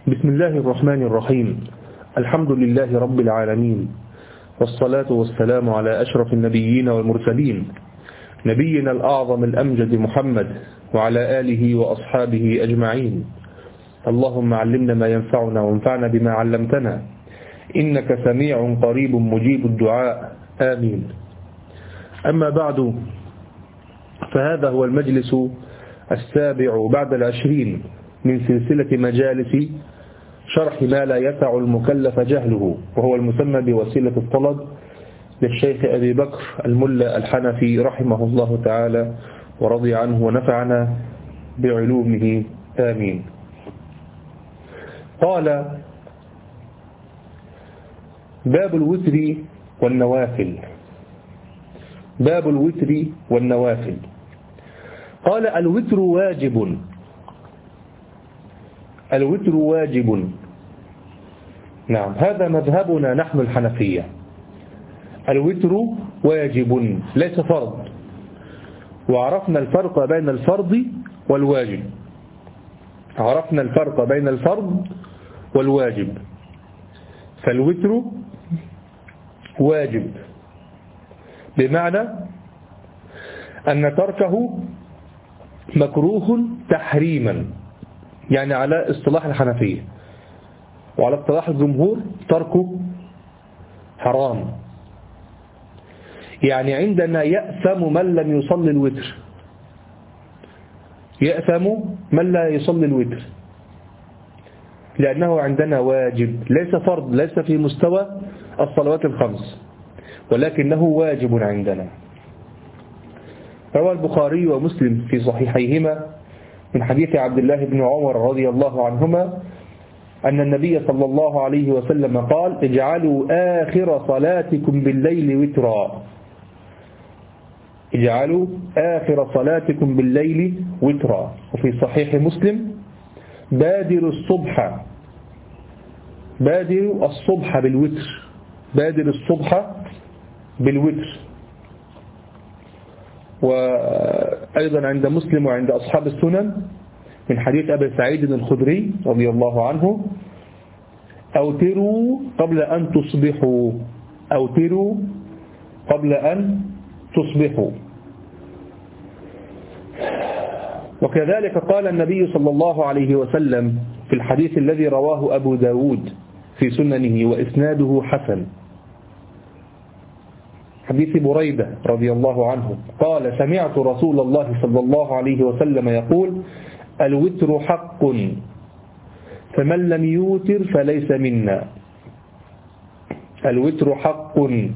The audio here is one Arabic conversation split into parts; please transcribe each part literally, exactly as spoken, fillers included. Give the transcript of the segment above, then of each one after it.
بسم الله الرحمن الرحيم. الحمد لله رب العالمين، والصلاة والسلام على أشرف النبيين والمرسلين، نبينا الأعظم الأمجد محمد وعلى آله وأصحابه أجمعين. اللهم علمنا ما ينفعنا وانفعنا بما علمتنا، إنك سميع قريب مجيب الدعاء، آمين. أما بعد، فهذا هو المجلس السابع بعد العشرين من سلسلة مجالس شرح ما لا يسع المكلف جهله، وهو المسمى بوسيلة الطلب للشيخ أبي بكر الملا الحنفي رحمه الله تعالى ورضي عنه ونفعنا بعلومه، آمين. قال: باب الوتر والنوافل. باب الوتر والنوافل. قال: الوتر واجب. الوتر واجب. نعم، هذا مذهبنا نحن الحنفية. الوتر واجب ليس فرض، وعرفنا الفرق بين الفرض والواجب. عرفنا الفرق بين الفرض والواجب. فالوتر واجب بمعنى أن تركه مكروه تحريما، يعني على اصطلاح الحنفية، وعلى اصطلاح الجمهور تركه حرام. يعني عندنا يأثم من لم يصلي الوتر، يأثم من لا يصلي الوتر، لأنه عندنا واجب، ليس فرض، ليس في مستوى الصلوات الخمس، ولكنه واجب عندنا. روى البخاري ومسلم في صحيحيهما من حديث عبد الله بن عمر رضي الله عنهما أن النبي صلى الله عليه وسلم قال: اجعلوا آخر صلاتكم بالليل وترا. اجعلوا آخر صلاتكم بالليل وترا. وفي صحيح مسلم: بادروا الصبح بادروا الصبح بالوتر. بادر الصبح بالوتر. وأيضا عند مسلم وعند أصحاب السنن من حديث أبي سعيد الخدري رضي الله عنه: أوتروا قبل أن تصبحوا. أوتروا قبل أن تصبحوا. وكذلك قال النبي صلى الله عليه وسلم في الحديث الذي رواه أبو داود في سننه وإسناده حسن، حديث بريدة رضي الله عنه قال: سمعت رسول الله صلى الله عليه وسلم يقول: الوتر حق، فمن لم يوتر فليس منا. الوتر حق،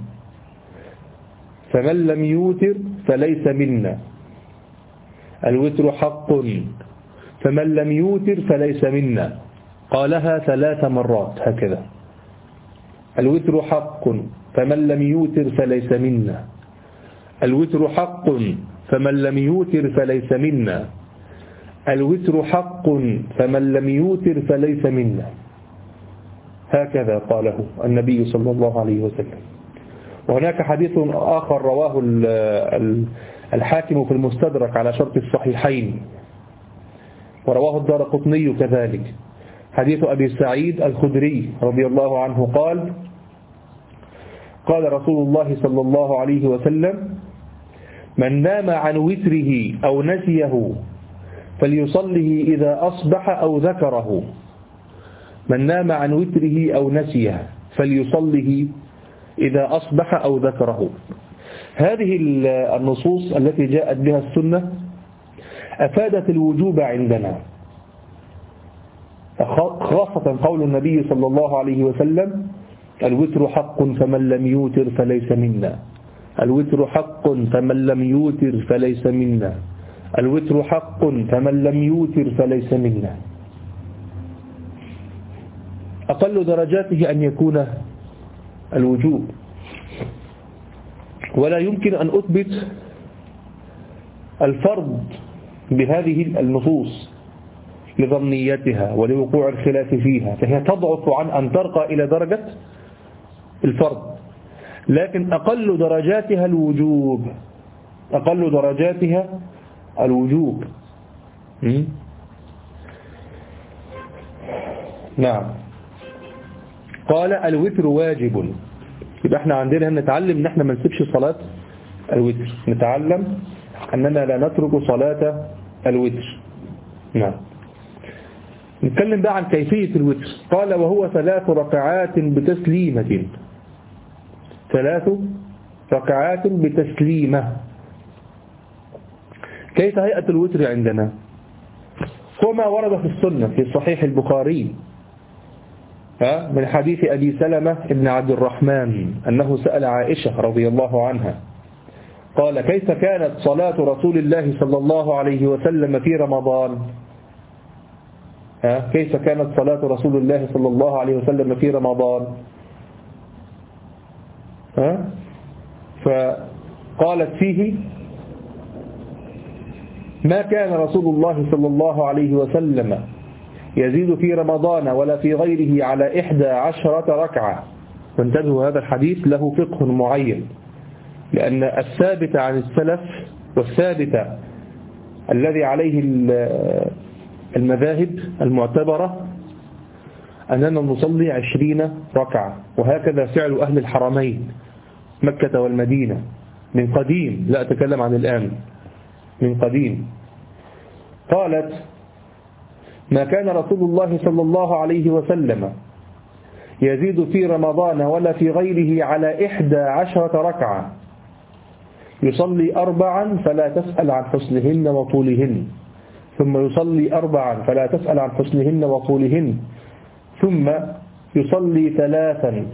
فمن لم يوتر فليس منا. الوتر حق، فمن لم يوتر فليس منا. قالها ثلاث مرات هكذا: الوتر حق، فمن لم يوتر فليس منا. الوتر حق، فمن لم يوتر فليس منا. الوتر حق، فمن لم يوتر فليس منا. هكذا قاله النبي صلى الله عليه وسلم. وهناك حديث آخر رواه الحاكم في المستدرك على شرط الصحيحين، ورواه الدارقطني كذلك، حديث أبي سعيد الخدري رضي الله عنه قال: قال رسول الله صلى الله عليه وسلم: من نام عن وتره أو نسيه فليصله إذا أصبح أو ذكره. من نام عن وتره أو نسيه فليصله إذا أصبح أو ذكره. هذه النصوص التي جاءت بها السنة أفادت الوجوب عندنا، خاصة قول النبي صلى الله عليه وسلم: الوتر حق، فمن لم يوتر فليس منا. الوتر حق، فمن لم يوتر فليس منا. الوتر حق، فمن لم يوتر فليس منا. أقل درجاته أن يكون الوجوب، ولا يمكن أن أثبت الفرض بهذه النصوص لظنيتها ولوقوع الخلاف فيها، فهي تضعف عن أن ترقى إلى درجة الفرض. لكن أقل درجاتها الوجوب، أقل درجاتها الوجوب. نعم. قال الوتر واجب. يبقى احنا عندنا نتعلم ان احنا ما نسيبش صلاة الوتر، نتعلم أننا لا نترك صلاة الوتر. نعم. نتكلم بقى عن كيفية الوتر. قال وهو ثلاث ركعات بتسليمة. ثلاث ركعات بتسليمة. كيف هيئة الوتر عندنا؟ وما ورد في السنة في صحيح البخاري من حديث أبي سلمة بن عبد الرحمن أنه سأل عائشة رضي الله عنها قال كيف كانت صلاة رسول الله صلى الله عليه وسلم في رمضان؟ ها كيف كانت صلاة رسول الله صلى الله عليه وسلم في رمضان؟ ها فقالت فيه ما كان رسول الله صلى الله عليه وسلم يزيد في رمضان ولا في غيره على إحدى عشرة ركعة. فانتبهوا هذا الحديث له فقه معين، لأن الثابت عن السلف والثابت الذي عليه المذاهب المعتبرة أننا نصلي عشرين ركعة، وهكذا فعل أهل الحرمين مكة والمدينة من قديم، لا أتكلم عن الآن، من قديم. قالت ما كان رسول الله صلى الله عليه وسلم يزيد في رمضان ولا في غيره على إحدى عشرة ركعة، يصلي أربعا فلا تسأل عن حسنهن وطولهن، ثم يصلي أربعا فلا تسأل عن حسنهن وطولهن، ثم يصلي ثلاثا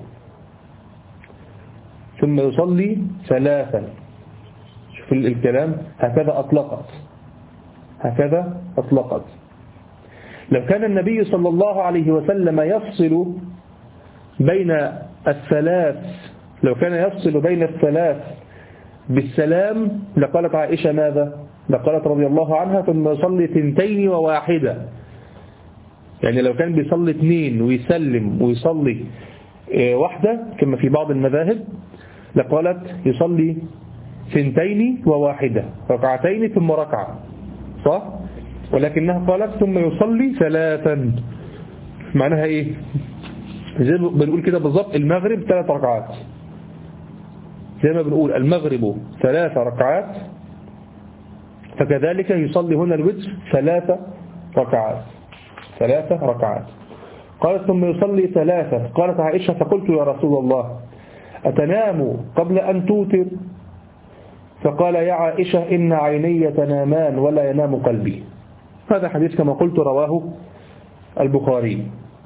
ثم يصلي ثلاثا. شوف الكلام، هكذا أطلقت هكذا أطلقت. لو كان النبي صلى الله عليه وسلم يفصل بين الثلاث لو كان يفصل بين الثلاث بالسلام لقالت عائشة ماذا؟ لقالت رضي الله عنها ثم يصلي ثنتين وواحدة. يعني لو كان بيصلي اثنين ويسلم ويصلي واحدة كما في بعض المذاهب لقالت يصلي ثنتين وواحدة، ركعتين ثم ركعة، صح؟ ولكنها قالت ثم يصلي ثلاثا. معناها ايه؟ زي ما بنقول كده بالضبط المغرب ثلاث ركعات، زي ما بنقول المغرب ثلاث ركعات، فكذلك يصلي هنا الوتر ثلاث ركعات ثلاث ركعات. قالت ثم يصلي ثلاثة. قالت عائشة فقلت يا رسول الله أتنام قبل أن توتر؟ فقال يا عائشة إن عيني تنامان ولا ينام قلبي. هذا حديث كما قلت رواه البخاري.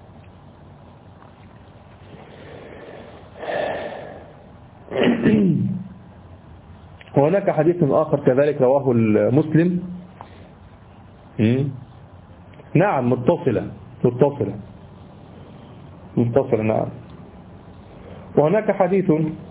وهناك حديث آخر كذلك رواه المسلم، نعم متصلة متصلة متصلة نعم. وهناك حديث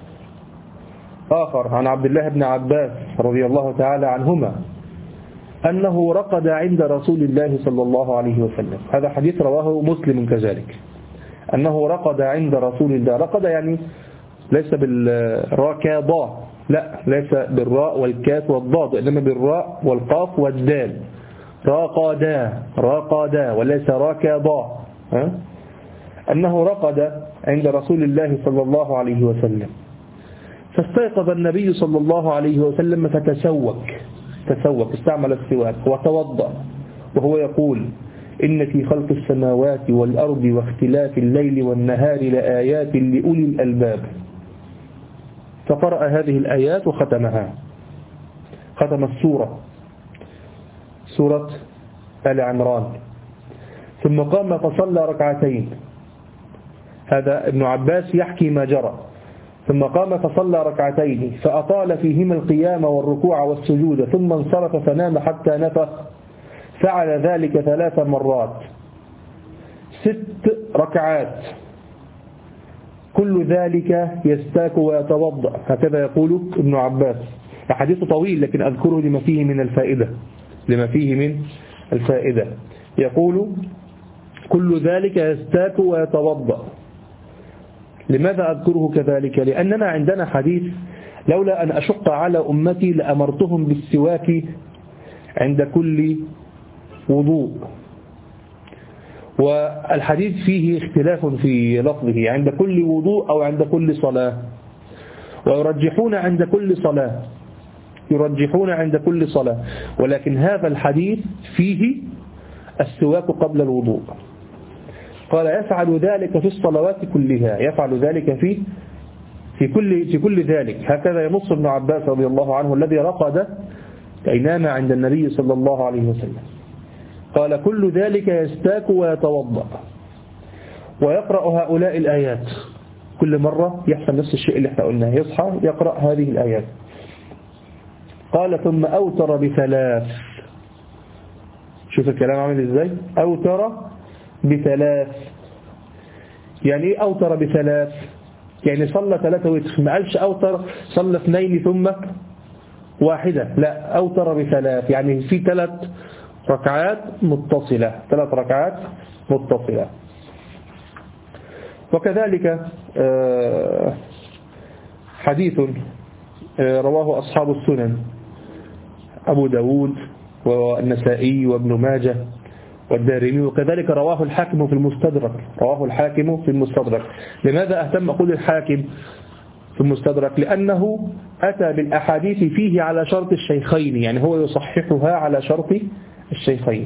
آخر عن عبد الله بن عباس رضي الله تعالى عنهما أنه رقد عند رسول الله صلى الله عليه وسلم. هذا حديث رواه مسلم كذلك، أنه رقد عند رسول الله. رقد يعني ليس بالراكضة، لا ليس بالراء والكاف والضاد، إنما بالراء والقاف والدال. راقدا راقدا وليس راكضا. أنه رقد عند رسول الله صلى الله عليه وسلم، فاستيقظ النبي صلى الله عليه وسلم فتسوك تسوك استعمل السواك وتوضأ وهو يقول إن في خلق السماوات والأرض واختلاف الليل والنهار لآيات لأولي الألباب. فقرأ هذه الآيات وختمها، ختم السورة سورة آل عمران. ثم قام فصلى ركعتين. هذا ابن عباس يحكي ما جرى. ثم قام فصلى ركعتين فأطال فيهما القيام والركوع والسجود، ثم انصرف فنام حتى نفخ. فعل ذلك ثلاث مرات ست ركعات، كل ذلك يستاك ويتوضأ. هكذا يقول ابن عباس. الحديث طويل لكن أذكره لما فيه من الفائدة لما فيه من الفائدة. يقول كل ذلك يستاك ويتوضأ. لماذا أذكره كذلك؟ لأننا عندنا حديث لولا أن أشق على أمتي لأمرتهم بالسواك عند كل وضوء. والحديث فيه اختلاف في لفظه عند كل وضوء أو عند كل صلاة، ويرجحون عند كل صلاة يرجحون عند كل صلاة ولكن هذا الحديث فيه السواك قبل الوضوء. قال يفعل ذلك في الصلوات كلها، يفعل ذلك في في كل في كل ذلك. هكذا ينص ابن عباس رضي الله عنه الذي رقد كي نام عند النبي صلى الله عليه وسلم. قال كل ذلك يستاك ويتوضأ ويقرأ هؤلاء الآيات، كل مرة يحصل نفس الشيء اللي احنا قلناه، يصحى يقرأ هذه الآيات. قال ثم أوتر بثلاث. شوف الكلام عامل ازاي، أوتر بثلاث. يعني ايه أوتر بثلاث؟ يعني صلى ثلاثة وتر، ما قالش أوتر صلى اثنين ثم واحدة، لا أوتر بثلاث، يعني في ثلاث ركعات متصلة، ثلاث ركعات متصلة. وكذلك حديث رواه أصحاب السنن أبو داود والنسائي وابن ماجه والدارمي، وكذلك رواه الحاكم في المستدرك رواه الحاكم في المستدرك. لماذا أهتم أقول الحاكم في المستدرك؟ لأنه أتى بالأحاديث فيه على شرط الشيخين، يعني هو يصححها على شرط الشيخين.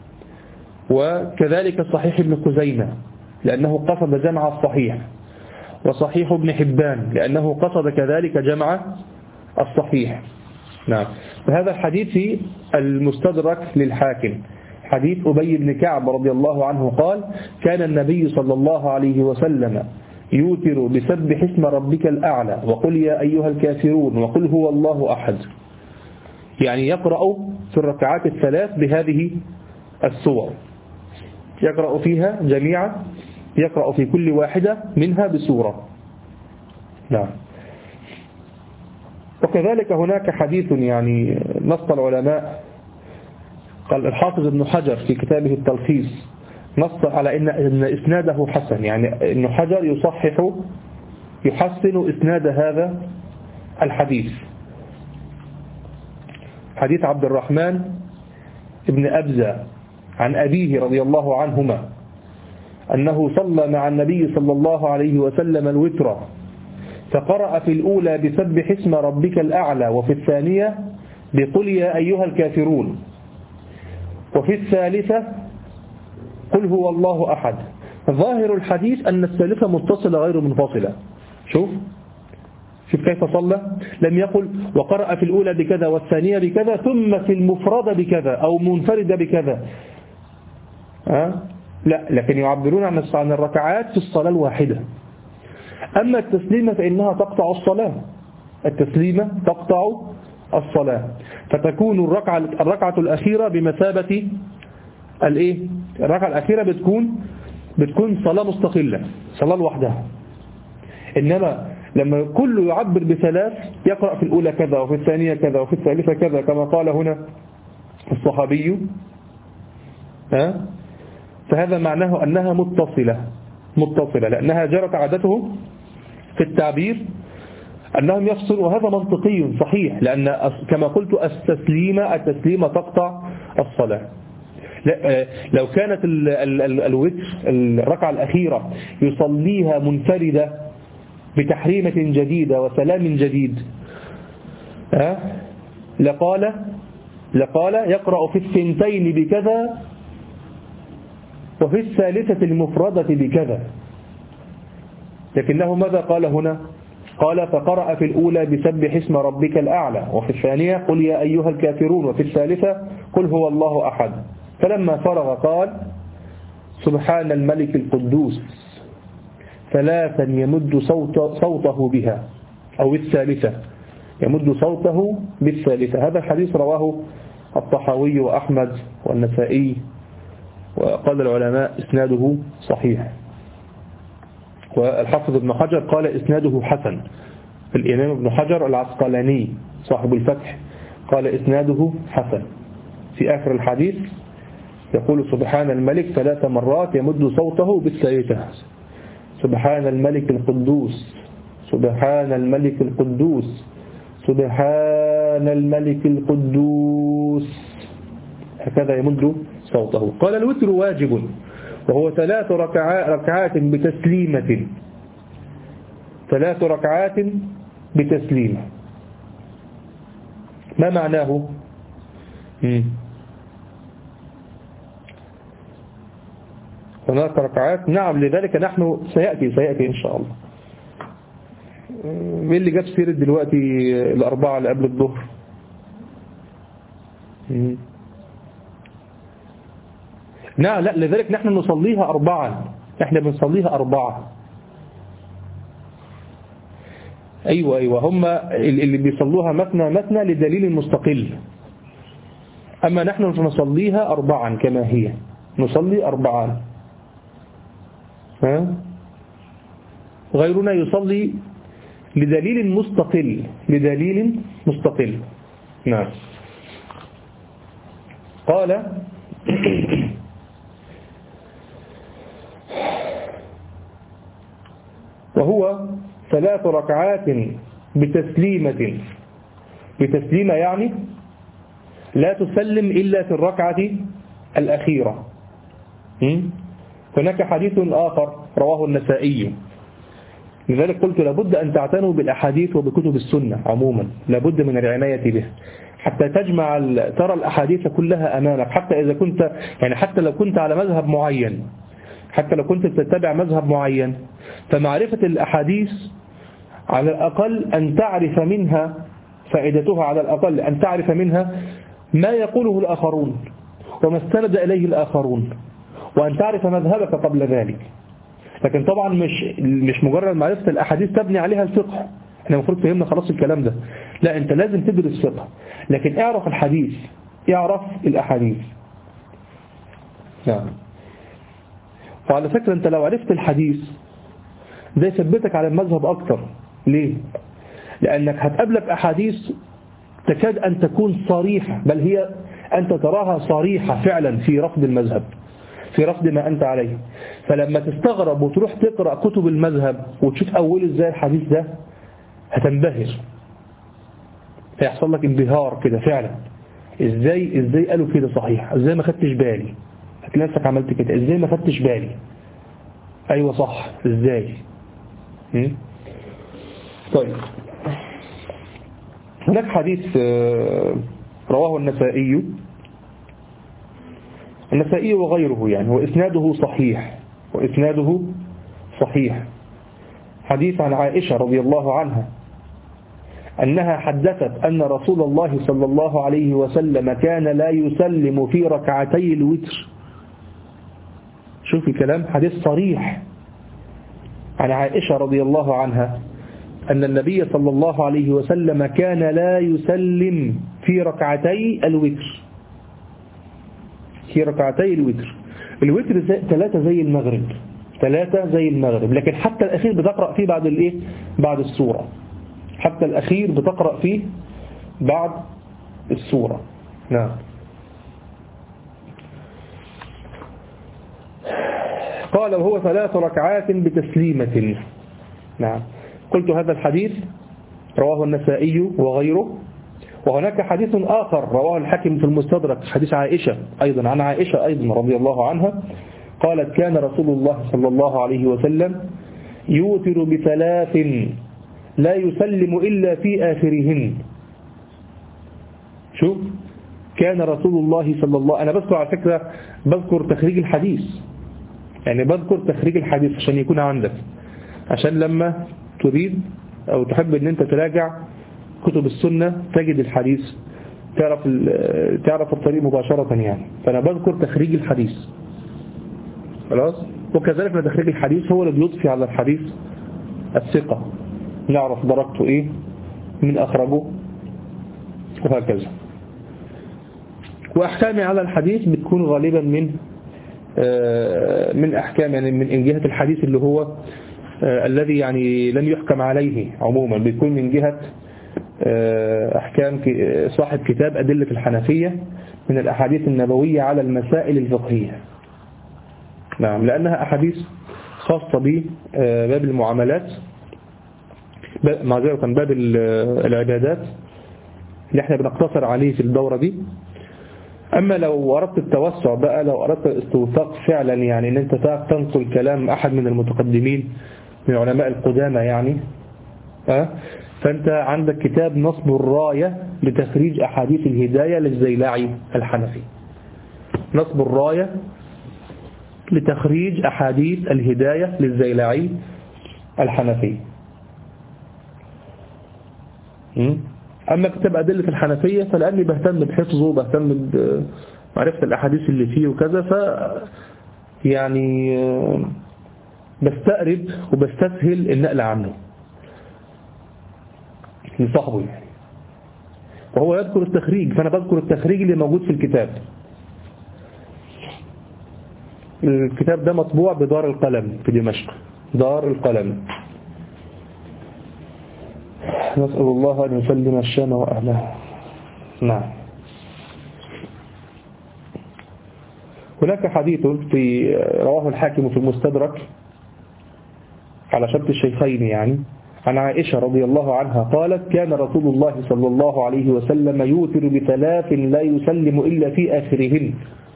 وكذلك صحيح ابن خزيمة لأنه قصد جمع الصحيح، وصحيح ابن حبان لأنه قصد كذلك جمع الصحيح. نعم. فهذا الحديث في المستدرك للحاكم، حديث أبي بن كعب رضي الله عنه قال كان النبي صلى الله عليه وسلم يوتر بسبح اسم ربك الأعلى وقل يا أيها الكافرون وقل هو الله أحد، يعني يقرأ في الركعات الثلاث بهذه السور، يقرأ فيها جميعا، يقرأ في كل واحدة منها بسورة. نعم. وكذلك هناك حديث يعني نص العلماء، قال الحافظ ابن حجر في كتابه التلخيص نص على إن, إن إسناده حسن، يعني ابن حجر يصحح يحسن إسناد هذا الحديث. حديث عبد الرحمن ابن أبزة عن أبيه رضي الله عنهما أنه صلى مع النبي صلى الله عليه وسلم الوتر، فقرأ في الأولى بسبح اسم ربك الأعلى، وفي الثانية بقل يا أيها الكافرون، وفي الثالثة قل هو الله أحد. ظاهر الحديث أن الثالثة متصلة غير منفصلة. شوف شوف كيف صلى، لم يقل وقرأ في الأولى بكذا والثانية بكذا ثم في المفردة بكذا أو منفردة بكذا، أه؟ لا، لكن يعبرون عن الركعات في الصلاة الواحدة. أما التسليمة فإنها تقطع الصلاة، التسليمة تقطع الصلاة، فتكون الركعة الركعة الأخيرة بمثابة الإيه؟ الركعة الأخيرة بتكون بتكون صلاة مستقلة، صلاة لوحدها. إنما لما كله يعبر بثلاث، يقرأ في الأولى كذا وفي الثانية كذا وفي الثالثة كذا كما قال هنا الصحابي، ها؟ فهذا معناه أنها متصلة متصلة لأنها جرت عادتهم في التعبير أنهم يفصلوا، وهذا منطقي صحيح، لأن كما قلت التسليمة التسليمة تقطع الصلاة. لو كانت الوتر الركعة الأخيرة يصليها منفردة بتحريمة جديدة وسلام جديد، أه؟ لقال لقال يقرأ في الثنتين بكذا وفي الثالثة المفردة بكذا، لكنه ماذا قال هنا؟ قال فقرأ في الأولى بسبح اسم ربك الأعلى، وفي الثانية قل يا أيها الكافرون، وفي الثالثة قل هو الله أحد. فلما فرغ قال سبحان الملك القدوس ثلاثا يمد صوت صوته بها، أو الثالثة يمد صوته بالثالثة. هذا الحديث رواه الطحاوي وأحمد والنسائي، وقال العلماء إسناده صحيح. والحافظ ابن حجر قال إسناده حسن. الإمام ابن حجر العسقلاني صاحب الفتح قال إسناده حسن. في آخر الحديث يقول سبحان الملك ثلاث مرات يمد صوته بالثالثة، سبحان الملك القدوس سبحان الملك القدوس سبحان الملك القدوس، هكذا يمد صوته. قال الوتر واجب، وهو ثلاث ركعات, ركعات بتسليمة ثلاث ركعات بتسليمة. ما معناه؟ مم. هناك ركعات، نعم، لذلك نحن سيأتي سيأتي إن شاء الله. مين اللي جاب سيرة دلوقتي الأربعة اللي قبل الظهر؟ مم. نعم، لا، لذلك نحن نصليها أربعا، احنا بنصليها أربعة. أيوة أيوة هم اللي بيصلوها مثنى مثنى لدليل مستقل، أما نحن نصليها أربعا كما هي، نصلي أربعا. ها؟ غيرنا يصلي لدليل مستقل، لدليل مستقل. نعم. قال وهو ثلاث ركعات بتسليمة. بتسليمة يعني لا تسلم إلا في الركعة الأخيرة. هناك حديث آخر رواه النسائي، لذلك قلت لابد أن تعتنوا بالأحاديث وبكتب السنة عموما، لابد من العناية به حتى تجمع ترى الأحاديث كلها أمامك، حتى إذا كنت يعني حتى لو كنت على مذهب معين، حتى لو كنت تتبع مذهب معين، فمعرفة الأحاديث على الأقل أن تعرف منها فائدتها، على الأقل أن تعرف منها ما يقوله الآخرون وما استند إليه الآخرون، وأن تعرف مذهبك قبل ذلك. لكن طبعا مش مش مجرد معرفة الأحاديث تبني عليها الفقه، احنا المفروض فهمنا خلاص الكلام ده، لا، أنت لازم تدرس فقه، لكن اعرف الحديث، اعرف الأحاديث. نعم. وعلى فكرة أنت لو عرفت الحديث ده يثبتك على المذهب أكتر. ليه؟ لأنك هتقابلك أحاديث تكاد أن تكون صريحة، بل هي أنت تراها صريحة فعلا في رفض المذهب، في رفض ما أنت عليه. فلما تستغرب وتروح تقرأ كتب المذهب وتشوف أوله إزاي الحديث ده هتنبهر، هيحصل لك انبهار كده فعلا. إزاي إزاي قالوا كده صحيح، إزاي ما خدتش بالي، هتلاقي نفسك عملت كده، إزاي ما خدتش بالي، أيوة صح، إزاي. طيب، هناك حديث رواه النسائي النسائي وغيره يعني، وإسناده صحيح وإسناده صحيح حديث عن عائشة رضي الله عنها أنها حدثت أن رسول الله صلى الله عليه وسلم كان لا يسلم في ركعتي الوتر. شوفي كلام، حديث صريح عن عائشة رضي الله عنها أن النبي صلى الله عليه وسلم كان لا يسلم في ركعتي الوتر، في ركعتي الوتر. الوتر زي ثلاثة زي المغرب، ثلاثة زي المغرب، لكن حتى الأخير بتقرأ فيه بعد الإيه؟ بعد السورة، حتى الأخير بتقرأ فيه بعد السورة. نعم. قال وهو ثلاث ركعات بتسليمة. نعم. قلت هذا الحديث رواه النسائي وغيره. وهناك حديث آخر رواه الحاكم في المستدرك، حديث عائشة أيضا، عن عائشة أيضا رضي الله عنها قالت كان رسول الله صلى الله عليه وسلم يوتر بثلاث لا يسلم إلا في آخرهن. شوف، كان رسول الله صلى الله، أنا بذكر على فكرة بذكر تخريج الحديث، يعني بذكر تخريج الحديث عشان يكون عندك، عشان لما تريد أو تحب أن أنت تراجع كتب السنة تجد الحديث، تعرف تعرف الطريق مباشرة يعني. فأنا بذكر تخريج الحديث خلاص. وكذلك تخريج الحديث هو اللي بيضفي على الحديث الثقة، نعرف درجته إيه من أخرجه وهكذا. وأحكامي على الحديث بتكون غالبا من من أحكام يعني من جهة الحديث اللي هو الذي يعني لم يحكم عليه عموما، بيكون من جهة أحكام صاحب كتاب أدلة الحنفية من الأحاديث النبوية على المسائل الفقهية. نعم، لأنها أحاديث خاصة بباب المعاملات، معذرة باب العبادات اللي احنا بنقتصر عليه في الدورة دي. أما لو أردت التوسع بقى، لو أردت الاستوثاق فعلا، يعني أن أنت تنقل كلام أحد من المتقدمين من علماء القدامى يعني، أه؟ فأنت عندك كتاب نصب الراية لتخريج أحاديث الهداية للزيلعي الحنفي. نصب الراية لتخريج أحاديث الهداية للزيلعي الحنفي. أما كتاب أدلة الحنفية فلأني بهتم بحفظه وبهتم بمعرفة الأحاديث اللي فيه وكذا، ف يعني بستقرب وبستسهل النقل عنه لصاحبه يعني، وهو يذكر التخريج، فأنا بذكر التخريج اللي موجود في الكتاب. الكتاب ده مطبوع بدار القلم في دمشق، دار القلم. نسأل الله أن يسلم الشام وأهلها. نعم. هناك حديث في رواه الحاكم في المستدرك على شرط الشيخين يعني، عن عائشة رضي الله عنها قالت: كان رسول الله صلى الله عليه وسلم يوتر بثلاث لا يسلم إلا في آخرهن.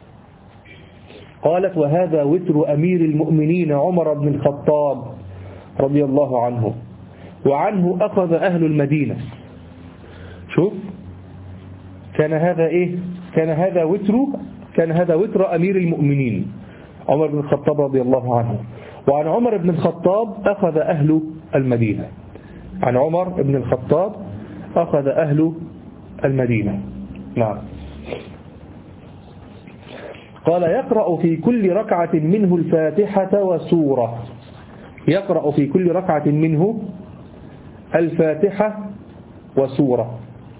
قالت: وهذا وتر أمير المؤمنين عمر بن الخطاب رضي الله عنه، وعنه أخذ أهل المدينة. شوف، كان هذا إيه؟ كان هذا وتر كان هذا وتر أمير المؤمنين عمر بن الخطاب رضي الله عنه، وعن عمر بن الخطاب أخذ أهل المدينة. عن عمر بن الخطاب أخذ أهل المدينة. نعم. قال: يقرأ في كل ركعة منه الفاتحة وسورة. يقرأ في كل ركعة منه الفاتحة وسورة.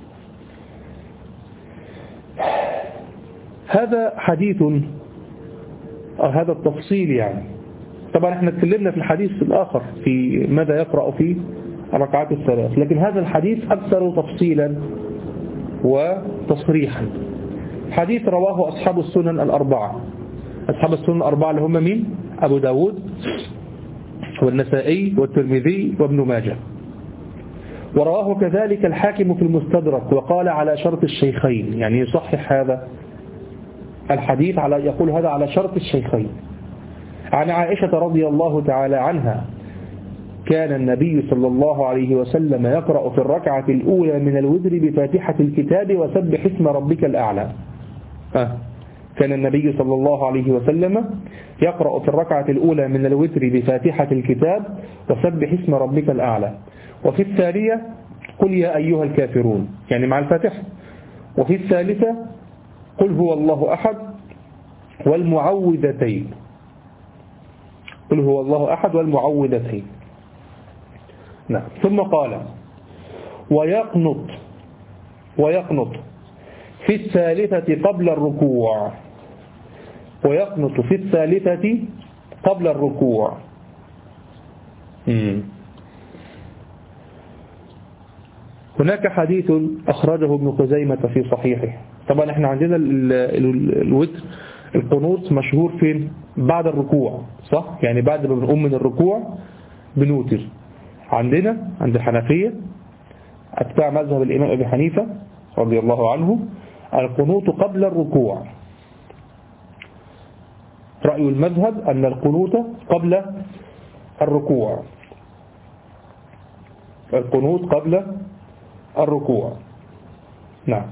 هذا حديث، هذا التفصيل يعني. طبعا احنا اتكلمنا في الحديث الآخر في ماذا يقرأ في الركعات الثلاث، لكن هذا الحديث أكثر تفصيلا وتصريحا. حديث رواه أصحاب السنن الأربعة. أصحاب السنن الأربعة اللي هم مين؟ أبو داود والنسائي والترمذي وابن ماجه. ورواه كذلك الحاكم في المستدرك وقال على شرط الشيخين، يعني يصحح هذا الحديث، على يقول هذا على شرط الشيخين. عن عائشة رضي الله تعالى عنها: كان النبي صلى الله عليه وسلم يقرأ في الركعة الأولى من الوتر بفاتحة الكتاب وسبح اسم ربك الأعلى. آه. كان النبي صلى الله عليه وسلم يقرأ في الركعة الأولى من الوتر بفاتحة الكتاب وسبح اسم ربك الأعلى، وفي الثانية قل يا أيها الكافرون، يعني مع الفاتحة، وفي الثالثة قل هو الله أحد والمعوذتين. قل هو الله أحد والمعوذتين. نعم. ثم قال: ويقنط ويقنط في الثالثة قبل الركوع. ويقنط في الثالثة قبل الركوع. مم. هناك حديث أخرجه ابن خزيمة في صحيحه. طبعا احنا عندنا الوتر القنوت مشهور فين؟ بعد الركوع، صح؟ يعني بعد ما بنقوم من الركوع بنوتر. عندنا عند الحنفية أتباع مذهب الإمام أبي حنيفة رضي الله عنه القنوت قبل الركوع. رأي المذهب أن القنوت قبل الركوع. القنوت قبل الركوع. نعم.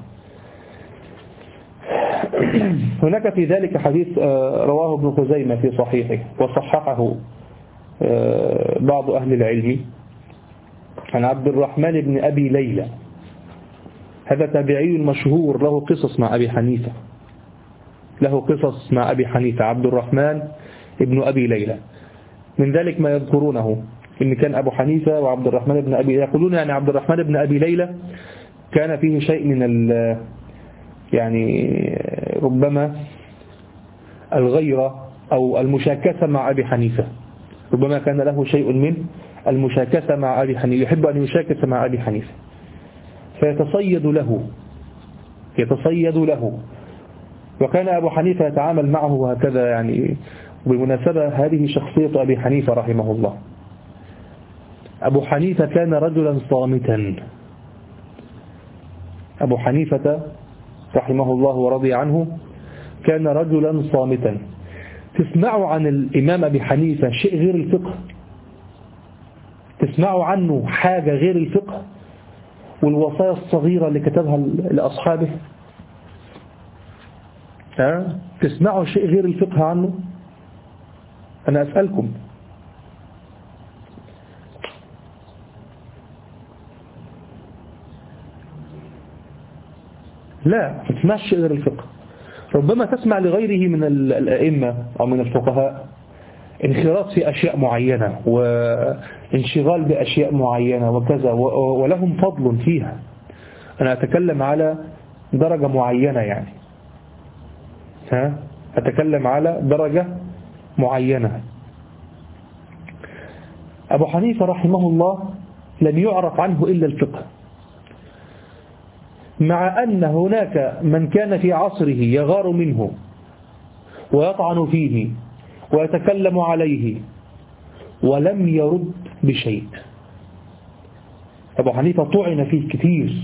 هناك في ذلك حديث رواه ابن خزيمة في صحيحه وصححه بعض أهل العلم عن عبد الرحمن بن أبي ليلى. هذا تابعي مشهور له قصص مع أبي حنيفة له قصص مع أبي حنيفة عبد الرحمن بن أبي ليلى. من ذلك ما يذكرونه إن كان أبو حنيفة وعبد الرحمن بن أبي ليلى يقولون يعني عبد الرحمن بن أبي ليلى كان فيه شيء من ال يعني ربما الغيرة أو المشاكسة مع أبي حنيفة. ربما كان له شيء من المشاكسة مع أبي حنيفة، يحب أن يشاكس مع أبي حنيفة فيتصيد له يتصيد له وكان أبو حنيفة يتعامل معه هكذا يعني. وبمناسبة هذه شخصية أبي حنيفة رحمه الله. أبو حنيفة كان رجلا صامتا. أبو حنيفة رحمه الله ورضي عنه كان رجلا صامتا. تسمعوا عن الإمام أبي حنيفة شيء غير الفقه؟ تسمعوا عنه حاجة غير الفقه والوصايا الصغيرة اللي كتبها لأصحابه؟ ها؟ تسمعوا شيء غير الفقه عنه؟ أنا أسألكم. لا، ما تسمعش شيء غير الفقه. ربما تسمع لغيره من الأئمة أو من الفقهاء انخراط في أشياء معينة وانشغال بأشياء معينة وكذا، ولهم فضل فيها. أنا أتكلم على درجة معينة يعني ها أتكلم على درجة معينة. أبو حنيفة رحمه الله لم يعرف عنه إلا الفقه، مع أن هناك من كان في عصره يغار منه ويطعن فيه ويتكلم عليه ولم يرد بشيء. أبو حنيفة طعن فيه كثير،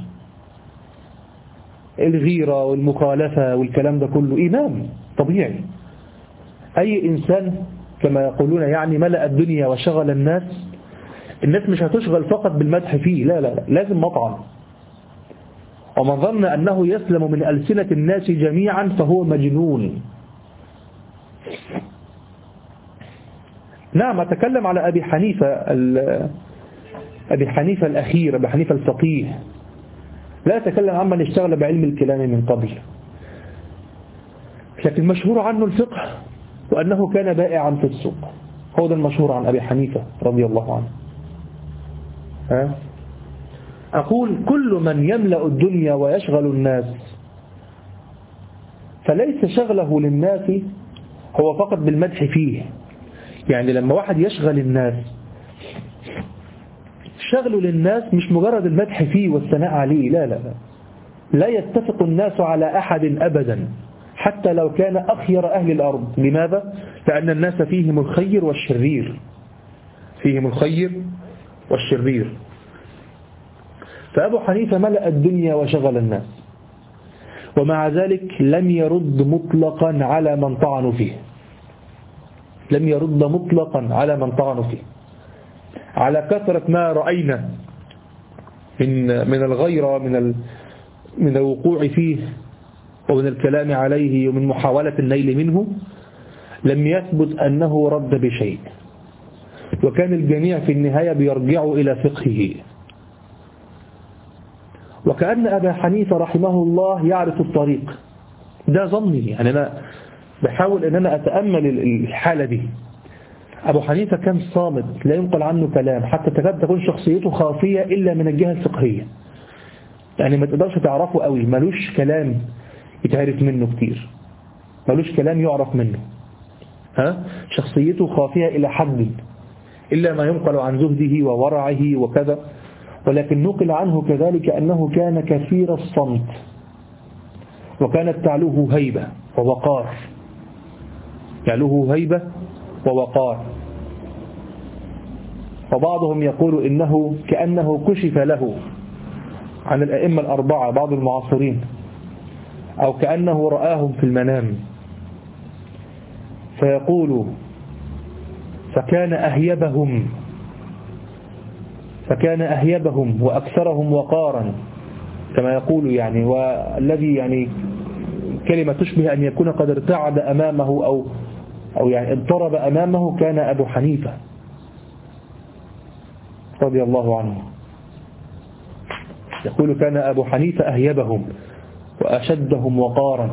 الغيرة والمخالفة والكلام ده كله. إمام طبيعي، أي إنسان كما يقولون يعني ملأ الدنيا وشغل الناس، الناس مش هتشغل فقط بالمدح فيه، لا لا لا، لازم مطعن. ومن ظن أنه يسلم من ألسنة الناس جميعا فهو مجنون. نعم، أتكلم على أبي حنيفة أبي حنيفة الأخير، أبي حنيفة الفقيه، لا أتكلم عن من اشتغل بعلم الكلام من قبل. لكن مشهور عنه الفقه وأنه كان بائعا في السوق، هو ده المشهور عن أبي حنيفة رضي الله عنه. ها؟ أقول كل من يملأ الدنيا ويشغل الناس فليس شغله للناس هو فقط بالمدح فيه. يعني لما واحد يشغل الناس، شغله للناس مش مجرد المدح فيه والثناء عليه، لا لا لا لا يتفق الناس على أحد أبدا حتى لو كان أخير أهل الأرض. لماذا؟ لأن الناس فيهم الخير والشرير، فيهم الخير والشرير. فأبو حنيفة ملأ الدنيا وشغل الناس، ومع ذلك لم يرد مطلقا على من طعنوا فيه، لم يرد مطلقا على من طعنوا فيه، على كثرة ما رأينا من من الغيرة من من الوقوع فيه ومن الكلام عليه ومن محاولة النيل منه. لم يثبت أنه رد بشيء، وكان الجميع في النهاية بيرجعوا إلى فقهه. وكأن أبا حنيفة رحمه الله يعرف الطريق، ده ظني يعني، أنا بحاول أن أنا أتأمل الحالة دي. أبو حنيفة كان صامت، لا ينقل عنه كلام، حتى تكاد تكون شخصيته خافية إلا من الجهة الفقهية، يعني ما تقدرش تعرفه قوي، ملوش كلام يتعرف منه كتير، ملوش كلام يعرف منه. ها؟ شخصيته خافية إلى حد، إلا ما ينقل عن زهده وورعه وكذا. ولكن نقل عنه كذلك أنه كان كثير الصمت، وكانت تعلوه هيبة ووقار، تعلوه هيبة ووقار. وبعضهم يقول إنه كأنه كشف له عن الأئمة الأربعة بعض المعاصرين، أو كأنه رآهم في المنام، فيقول فكان أهيبهم فكان أهيبهم وأكثرهم وقارا كما يقول يعني، والذي يعني كلمة تشبه أن يكون قد ارتعد أمامه أو أو يعني اضطرب أمامه كان أبو حنيفة رضي الله عنه. يقول كان أبو حنيفة أهيبهم وأشدهم وقارا،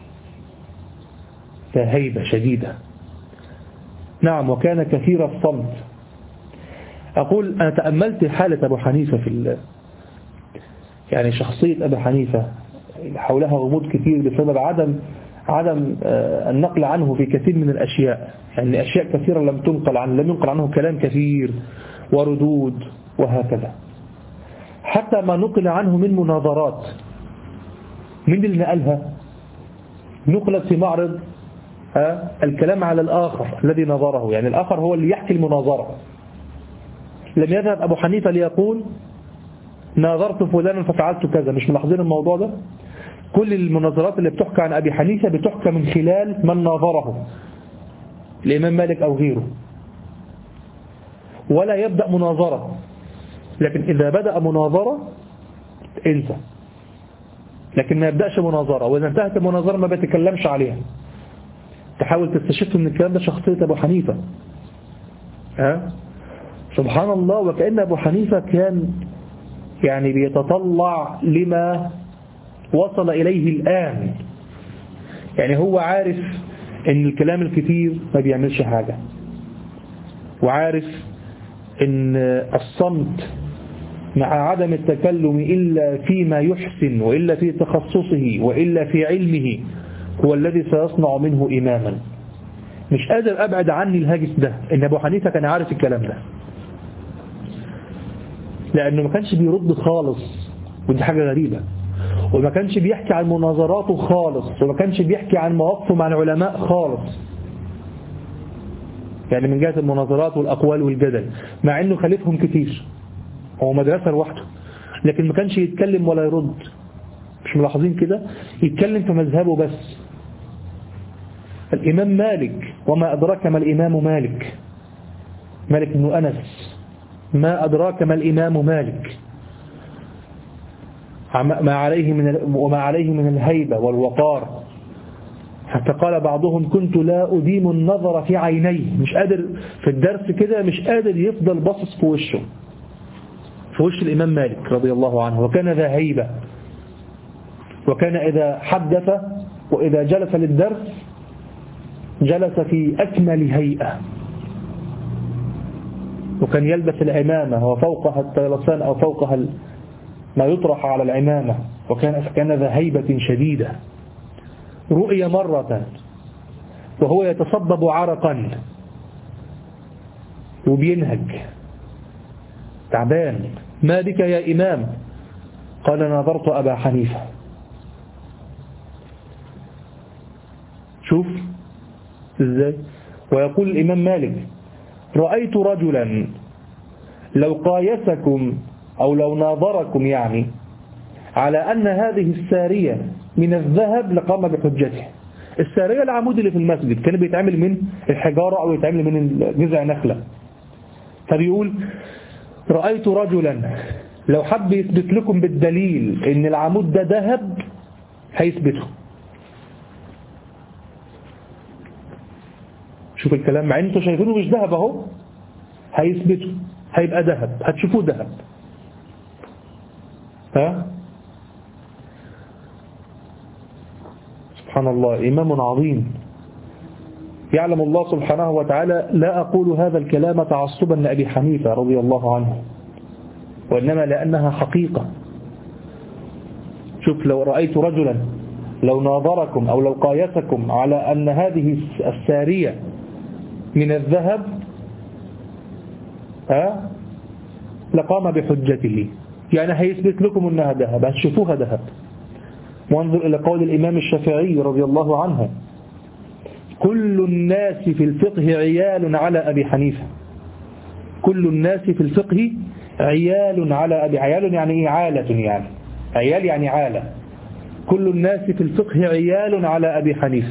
فهيبة شديدة. نعم، وكان كثير الصمت. أقول أنا تأملت حالة أبو حنيفة في ال... يعني شخصية أبو حنيفة حولها غموض كثير بسبب عدم عدم النقل عنه في كثير من الأشياء، يعني أشياء كثيرة لم تنقل عنه، لم ينقل عنه كلام كثير وردود وهكذا. حتى ما نقل عنه من مناظرات، من اللي نقلها نقلت في معرض الكلام على الآخر الذي نظره، يعني الآخر هو اللي يحكي المناظرة. لم يذهب أبو حنيفة ليقول ناظرت فلانا ففعلت كذا، مش ملاحظين الموضوع ده؟ كل المناظرات اللي بتحكى عن أبي حنيفة بتحكى من خلال من ناظره، الإمام مالك أو غيره. ولا يبدأ مناظرة، لكن إذا بدأ مناظرة انسى، لكن ما يبدأش مناظرة، وإذا انتهت المناظرة ما بيتكلمش عليها. تحاول تستشف من الكلام ده شخصية أبو حنيفة. ها؟ سبحان الله. وكأن أبو حنيفة كان يعني بيتطلع لما وصل إليه الآن. يعني هو عارف ان الكلام الكتير ما بيعملش حاجة، وعارف ان الصمت مع عدم التكلم إلا فيما يحسن وإلا في تخصصه وإلا في علمه هو الذي سيصنع منه إماما. مش قادر أبعد عني الهاجس ده، إن أبو حنيفة كان عارف الكلام ده، لأنه ما كانش بيرد خالص، ودي حاجة غريبة. وما كانش بيحكي عن مناظراته خالص، وما كانش بيحكي عن مواقفه مع العلماء خالص، يعني من جهة المناظرات والأقوال والجدل، مع أنه خليفهم كتير، هو مدرسة لوحده، لكن ما كانش يتكلم ولا يرد. مش ملاحظين كده؟ يتكلم في مذهبه بس. الإمام مالك، وما أدراك ما الإمام مالك، مالك بن أنس، ما أدراك ما الإمام مالك، ما عليه من وما عليه من الهيبة والوقار، حتى قال بعضهم كنت لا أديم النظر في عينيه. مش قادر في الدرس كده، مش قادر يفضل باصص في وشه، في وش الإمام مالك رضي الله عنه. وكان ذا هيبة، وكان إذا حدث وإذا جلس للدرس جلس في أكمل هيئة، وكان يلبس العمامة وفوقها الطيلسان أو فوقها ما يطرح على العمامة، وكان كان ذا هيبة شديدة. رؤي مرة وهو يتصبب عرقا وبينهج تعبان. ما بك يا إمام؟ قال ناظرت أبا حنيفة. شوف إزاي. ويقول الإمام مالك رأيت رجلا لو قايسكم أو لو ناظركم يعني على أن هذه السارية من الذهب لقام بحجته. السارية العمود اللي في المسجد كان بيتعمل من الحجارة أو يتعمل من جذع نخلة. فبيقول رأيت رجلا لو حب يثبت لكم بالدليل ان العمود ده ذهب هيثبته. شوف الكلام، مع انتوا شايفينه مش ذهب اهو، هيثبته، هيبقى ذهب، هتشوفوه ذهب. ها سبحان الله، إمام عظيم. يعلم الله سبحانه وتعالى لا أقول هذا الكلام تعصبا لأبي حنيفة رضي الله عنه، وإنما لأنها حقيقة. شوف لو رأيت رجلا لو ناظركم أو لو قايسكم على أن هذه السارية من الذهب ها لقام بحجته، يعني هيثبت لكم أنها ذهب، هتشوفوها ذهب. وانظر إلى قول الإمام الشافعي رضي الله عنه كل الناس في الفقه عيال على أبي حنيفة. كل الناس في الفقه عيال على أبي، عيال يعني إيه؟ عالة، يعني عيال يعني عالة. كل الناس في الفقه عيال على أبي حنيفة.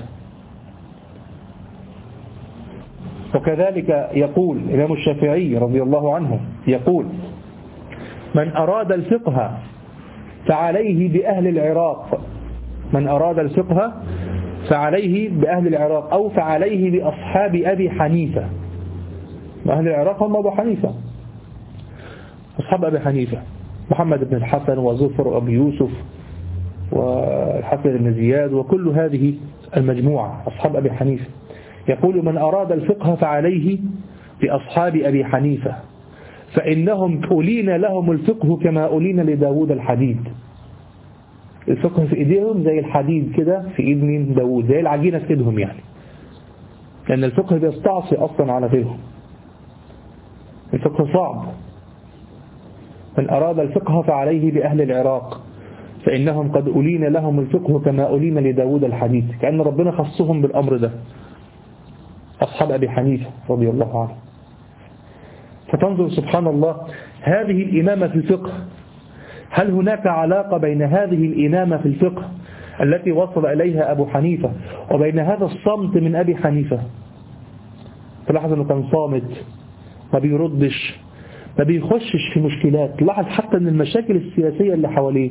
وكذلك يقول الإمام الشافعي رضي الله عنه يقول من أراد الفقه فعليه بأهل العراق. من أراد الفقه فعليه بأهل العراق أو فعليه بأصحاب أبي حنيفة. أهل العراق هم أبو حنيفة، أصحاب أبي حنيفة محمد بن الحسن وزفر وأبي يوسف والحسن بن زياد وكل هذه المجموعة أصحاب أبي حنيفة. يقول من أراد الفقه فعليه بأصحاب أبي حنيفة فإنهم أولين لهم الفقه كما أولين لداود الحديد. الفقه في إيديهم زي الحديد كده في إيد مين؟ داود، زي العجينة في إيدهم يعني، لأن الفقه بيستعصي أصلا على غيرهم. الفقه صعب. من أراد الفقه فعليه بأهل العراق فإنهم قد أولين لهم الفقه كما أولين لداود الحديد. كأن ربنا خصهم بالأمر ده أصحاب أبي حنيفة رضي الله عنه. فتنظر سبحان الله هذه الإمامة في الفقه، هل هناك علاقة بين هذه الإمامة في الفقه التي وصل إليها أبو حنيفة وبين هذا الصمت من أبي حنيفة. تلاحظ أنه كان صامت، ما بيردش، ما بيخشش في مشكلات. لاحظ حتى أن المشاكل السياسية اللي حواليه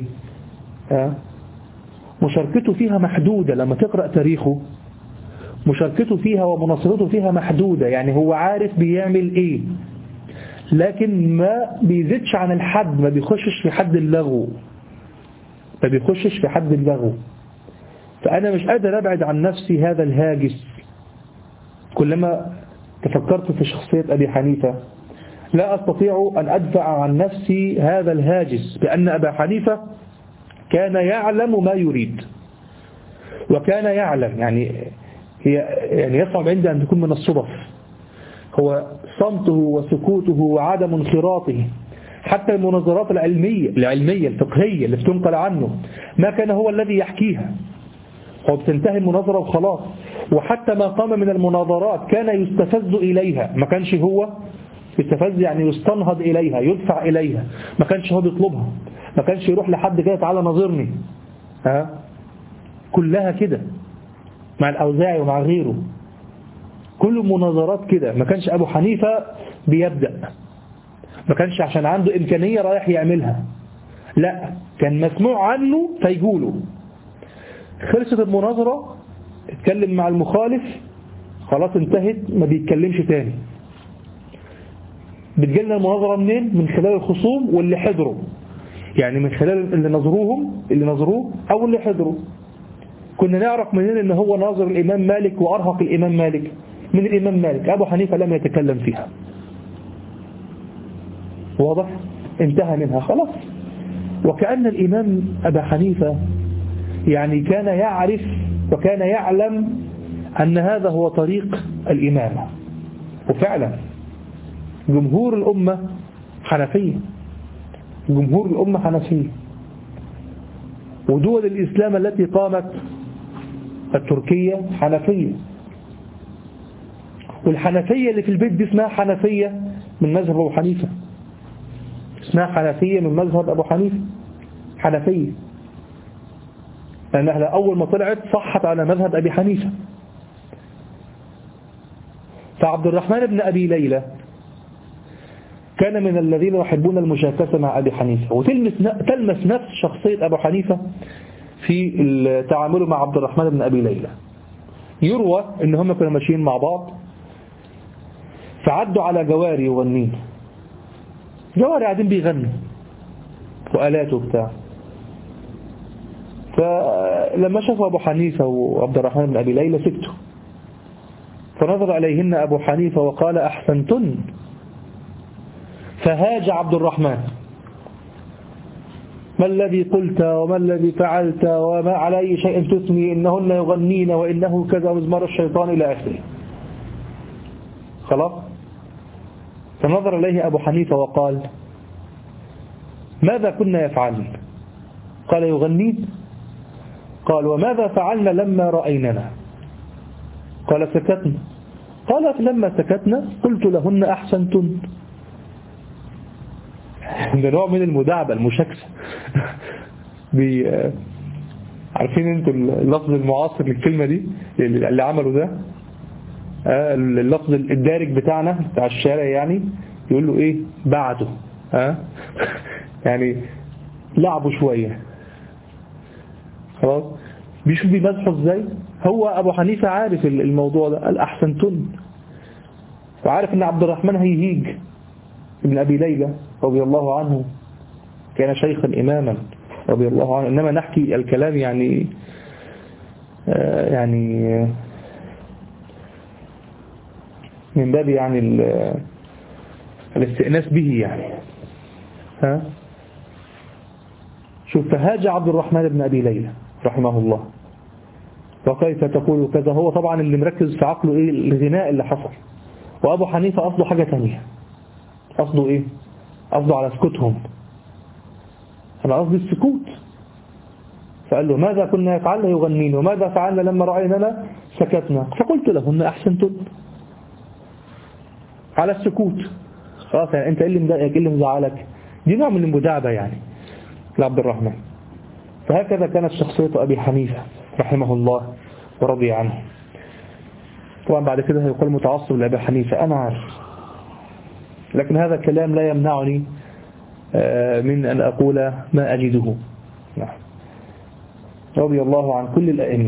مشاركته فيها محدودة. لما تقرأ تاريخه مشاركته فيها ومناصرته فيها محدودة، يعني هو عارف بيعمل إيه، لكن ما بيزيدش عن الحد، ما بيخشش في حد اللغو، ما بيخشش في حد اللغو. فأنا مش قادر أبعد عن نفسي هذا الهاجس. كلما تفكرت في شخصية أبي حنيفة لا أستطيع أن أدفع عن نفسي هذا الهاجس، بأن أبا حنيفة كان يعلم ما يريد، وكان يعلم، يعني هي يعني يصعب عندي أن تكون من الصدف. هو صمته وسكوته وعدم انخراطه، حتى المناظرات العلمية العلمية الفقهية اللي بتنقل عنه ما كان هو الذي يحكيها، هو بتنتهي المناظرة وخلاص. وحتى ما قام من المناظرات كان يستفز إليها، ما كانش هو يستفز، يعني يستنهض إليها، يدفع إليها، ما كانش هو بيطلبها، ما كانش يروح لحد كده تعالى ناظرني. ها كلها كده مع الأوزاعي ومع غيره، كل مناظرات كده. ما كانش أبو حنيفة بيبدأ، ما كانش عشان عنده إمكانية رايح يعملها، لا، كان مسموع عنه فيقوله. خلصت المناظرة اتكلم مع المخالف، خلاص انتهت، ما بيتكلمش تاني. بتجيلنا المناظرة منين؟ من خلال الخصوم واللي حضروا، يعني من خلال اللي نظروهم اللي نظروه أو اللي حضروا. كنا نعرف منين ان هو ناظر الإمام مالك وأرهق الإمام مالك؟ من الإمام مالك. أبو حنيفة لم يتكلم فيها، واضح؟ انتهى منها خلاص. وكأن الإمام أبا حنيفة يعني كان يعرف وكان يعلم أن هذا هو طريق الإمامة. وفعلا جمهور الأمة حنفية، جمهور الأمة حنفية. ودول الإسلام التي قامت، التركية حنفية، والحنفية اللي في البيت دي اسمها حنفية من مذهب أبو حنيفة، اسمها حنفية من مذهب أبو حنيفة، حنفية، لأنها أول ما طلعت صحت على مذهب أبي حنيفة. فعبد الرحمن بن أبي ليلى كان من الذين يحبون المشاكسة مع أبي حنيفة، وتلمس نفس شخصية أبو حنيفة في التعامل مع عبد الرحمن بن أبي ليلى. يروى إن هم كانوا ماشيين مع بعض فعدوا على جواري يغنين، جواري قاعدين بيغنوا وآلات وبتاع. فلما شافوا أبو حنيفة وعبد الرحمن بن أبي ليلى سكتوا، فنظر عليهن أبو حنيفة وقال أحسنتن. فهاج عبد الرحمن: ما الذي قلت وما الذي فعلت وما على أي شيء تثني، إنهن يغنين وإنه كذا مزمار الشيطان إلى آخره. خلاص. فنظر إليه أبو حنيفة وقال: ماذا كنا يفعلن؟ قال: يغنين. قال: وماذا فعلنا لما رأيننا؟ قال: سكتنا. قال: لما سكتنا قلت لهن أحسنتن. ده نوع من المداعبة المشاكسة. عارفين انتوا اللفظ المعاصر للكلمة دي اللي عملوا ده، اللفظ الدارج بتاعنا بتاع الشارع، يعني يقول له ايه بعده، ها يعني لعبوا شوية. خلاص. بيشوف بيمزحوا ازاي. هو ابو حنيفة عارف الموضوع ده، قال احسنتن، وعارف ان عبد الرحمن هيهيج ابن ابي ليلى رضي الله عنه، كان شيخا اماما رضي الله عنه. انما نحكي الكلام يعني آه يعني من باب يعني الاستئناس به يعني. ها شوف، فهاج عبد الرحمن بن أبي ليلى رحمه الله: وكيف تقول كذا؟ هو طبعا اللي مركز في عقله ايه؟ الغناء اللي حصل. وابو حنيفة قصده حاجة تانية. قصده ايه؟ قصده على سكوتهم. انا قصدي السكوت. فقال له: ماذا كنا يفعلن؟ يغنين. وماذا فعلنا لما رأيننا؟ سكتنا. فقلت لهن أحسنتن. على السكوت. خلاص، يعني انت ايه اللي مضايقك؟ ايه اللي مزعلك؟ دي نوع من المداعبة يعني لعبد الرحمن. فهكذا كانت شخصية أبي حنيفة رحمه الله ورضي عنه. طبعا بعد كده هيقول متعصب لأبي حنيفة، أنا عارف، لكن هذا الكلام لا يمنعني من أن أقول ما أجده. رضي الله عن كل الأئمة.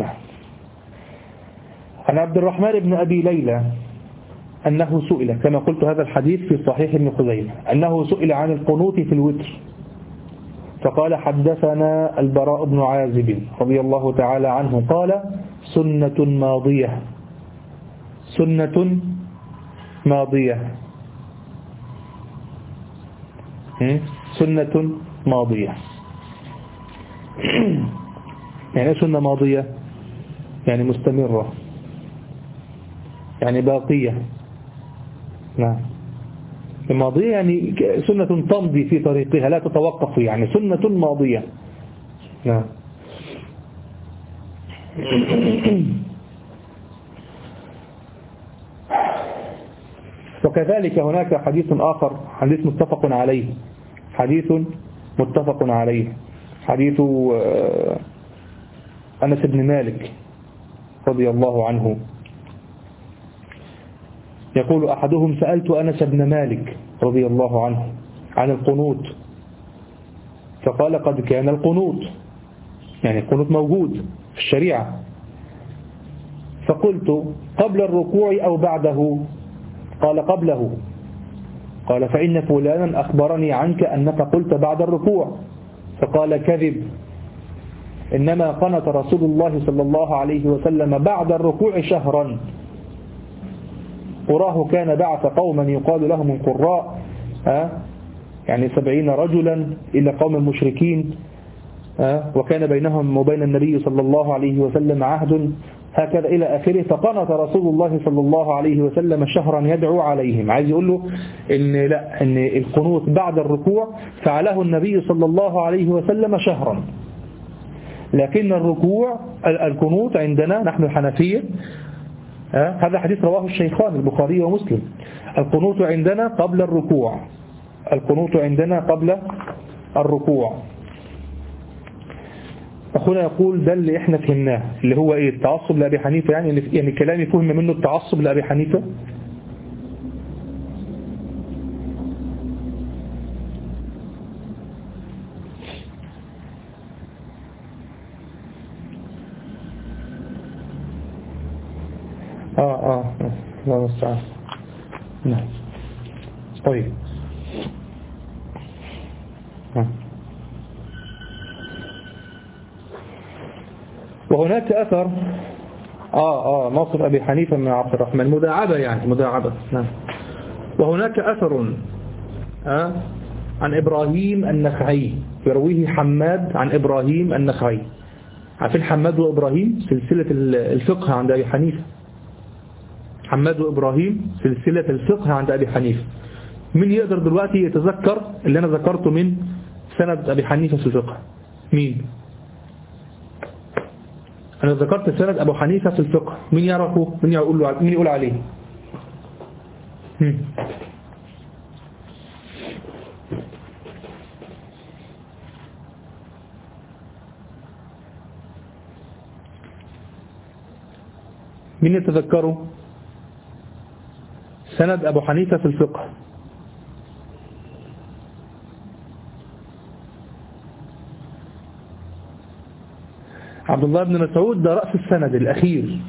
عن عبد الرحمن بن أبي ليلى أنه سئل، كما قلت هذا الحديث في صحيح ابن خزيمة، أنه سئل عن القنوت في الوتر فقال حدثنا البراء بن عازب رضي الله تعالى عنه قال سنة ماضية، سنة ماضية، سنة ماضية. يعني سنة ماضية يعني مستمرة، يعني باقية. نعم، الماضية يعني سنة تمضي في طريقها لا تتوقف، يعني سنة ماضية. نعم. وكذلك هناك حديث آخر، حديث متفق عليه، حديث متفق عليه، حديث أنس بن مالك رضي الله عنه، يقول أحدهم سألت أنس بن مالك رضي الله عنه عن القنوت فقال قد كان القنوت، يعني القنوت موجود في الشريعة، فقلت قبل الركوع أو بعده؟ قال قبله. قال فإن فلانا أخبرني عنك أنك قلت بعد الركوع، فقال كذب، إنما قنت رسول الله صلى الله عليه وسلم بعد الركوع شهرا، وراه كان بعث قوما يقال لهم القراء، يعني سبعين رجلا إلى قوم المشركين، وكان بينهم وبين النبي صلى الله عليه وسلم عهد، هكذا إلى آخره. فقنت رسول الله صلى الله عليه وسلم شهرا يدعو عليهم. عايز يقول له إن لا، إن القنوت بعد الركوع فعله النبي صلى الله عليه وسلم شهرا، لكن الركوع القنوت عندنا نحن الحنفية، هذا حديث رواه الشيخان البخاري ومسلم، القنوت عندنا قبل الركوع، القنوت عندنا قبل الركوع. أخونا يقول ده اللي احنا فهمناه، اللي هو ايه؟ التعصب لأبي حنيفة، يعني يعني كلامي فهم منه التعصب لأبي حنيفة. آه آه الله المستعان. نعم طيب. آه. وهناك أثر آه آه ناصر أبي حنيفة من عبد الرحمن، مداعبة يعني مداعبة. نعم. وهناك أثر آه عن إبراهيم النخعي يرويه حماد عن إبراهيم النخعي. عارفين حماد وإبراهيم سلسلة الفقه عند أبي حنيفة، حماد وإبراهيم سلسلة الفقه عند أبي حنيفة. مين يقدر دلوقتي يتذكر اللي أنا ذكرته من سند أبي حنيفة في الفقه؟ مين؟ أنا ذكرت سند أبو حنيفة في الفقه، مين يعرفه؟ مين يقول له؟ مين يقول عليه؟ هم. مين يتذكره؟ سند أبو حنيفة في الفقه. عبد الله بن مسعود ده رأس السند الأخير.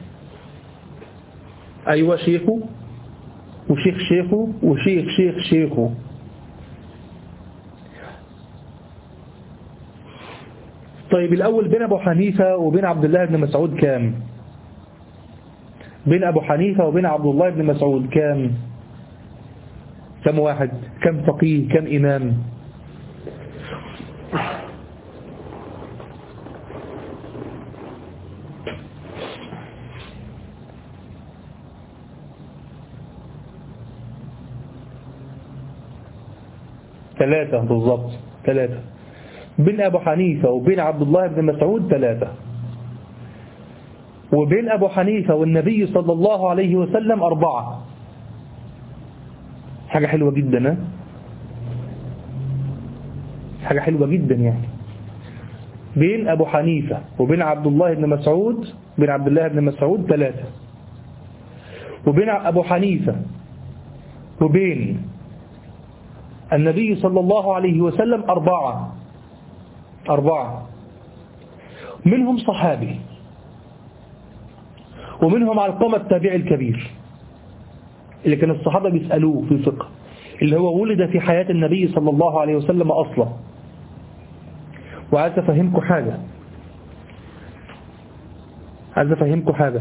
أيوة شيخه وشيخ شيخه وشيخ شيخ شيخه. طيب الأول بين أبو حنيفة وبين عبد الله بن مسعود كام؟ بين أبو حنيفة وبين عبد الله بن مسعود كام؟ كم واحد؟ كم فقيه؟ كم إمام؟ ثلاثة بالضبط، ثلاثة. بين أبو حنيفة وبين عبد الله بن مسعود ثلاثة، وبين أبو حنيفة والنبي صلى الله عليه وسلم أربعة. حاجة حلوة جدا، ها؟ حاجة حلوة جدا يعني. بين أبو حنيفة وبين عبد الله بن مسعود بين عبد الله بن مسعود ثلاثة، وبين أبو حنيفة وبين النبي صلى الله عليه وسلم أربعة أربعة منهم صحابي، ومنهم علقمة التابعي الكبير اللي كان الصحابة بيسألوه في الفقه، اللي هو ولد في حياة النبي صلى الله عليه وسلم أصلا. وعايز أفهمكم حاجة عايز أفهمكم حاجة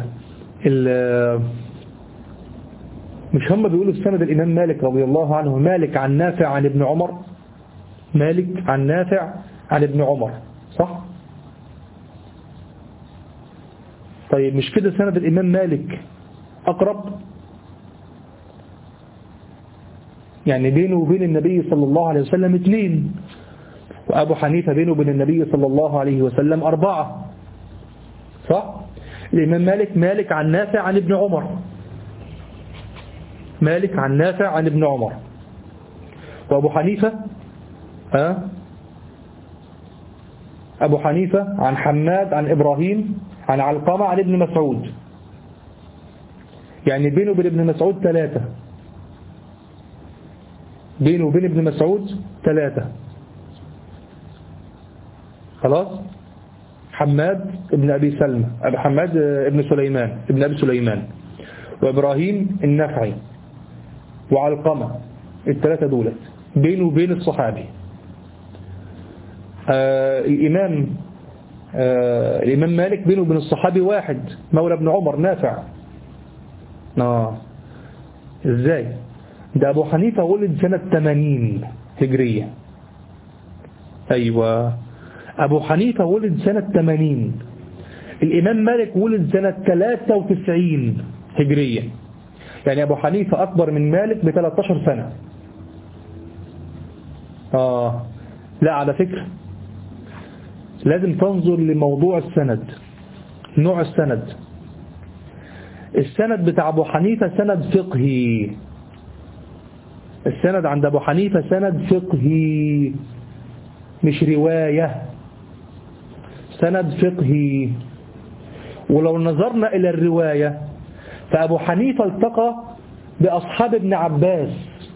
مش هم بيقولوا في سند الإمام مالك رضي الله عنه مالك عن نافع عن ابن عمر، مالك عن نافع عن ابن عمر، صح؟ طيب مش كده سند الإمام مالك أقرب؟ يعني بينه وبين النبي صلى الله عليه وسلم اثنين، وأبو حنيفة بينه وبين النبي صلى الله عليه وسلم أربعة، صح؟ الإمام مالك مالك عن نافع عن ابن عمر، مالك عن نافع عن ابن عمر. وأبو حنيفة أه؟ أبو حنيفة عن حماد عن إبراهيم عن علقمة عن ابن مسعود، يعني بينه وبين ابن مسعود ثلاثة، بينه وبين ابن مسعود ثلاثة. خلاص. حماد ابن أبي سلمة أبو حماد ابن سليمان ابن أبي سليمان، وإبراهيم النخعي، وعلقمة، الثلاثة دولت بينه وبين الصحابي. آه الإمام آه الإمام مالك بينه وبين الصحابي واحد مولى ابن عمر نافع. آه إزاي؟ ده أبو حنيفة ولد سنة ثمانين هجرية. أيوة، أبو حنيفة ولد سنة ثمانين، الإمام مالك ولد سنة ثلاثة وتسعين هجرية، يعني أبو حنيفة أكبر من مالك ب ثلاثة عشر سنة. آه لا، على فكرة لازم تنظر لموضوع السند، نوع السند. السند بتاع أبو حنيفة سند فقهي، السند عند أبو حنيفة سند فقهي مش رواية، سند فقهي. ولو نظرنا إلى الرواية فأبو حنيفة التقى بأصحاب ابن عباس،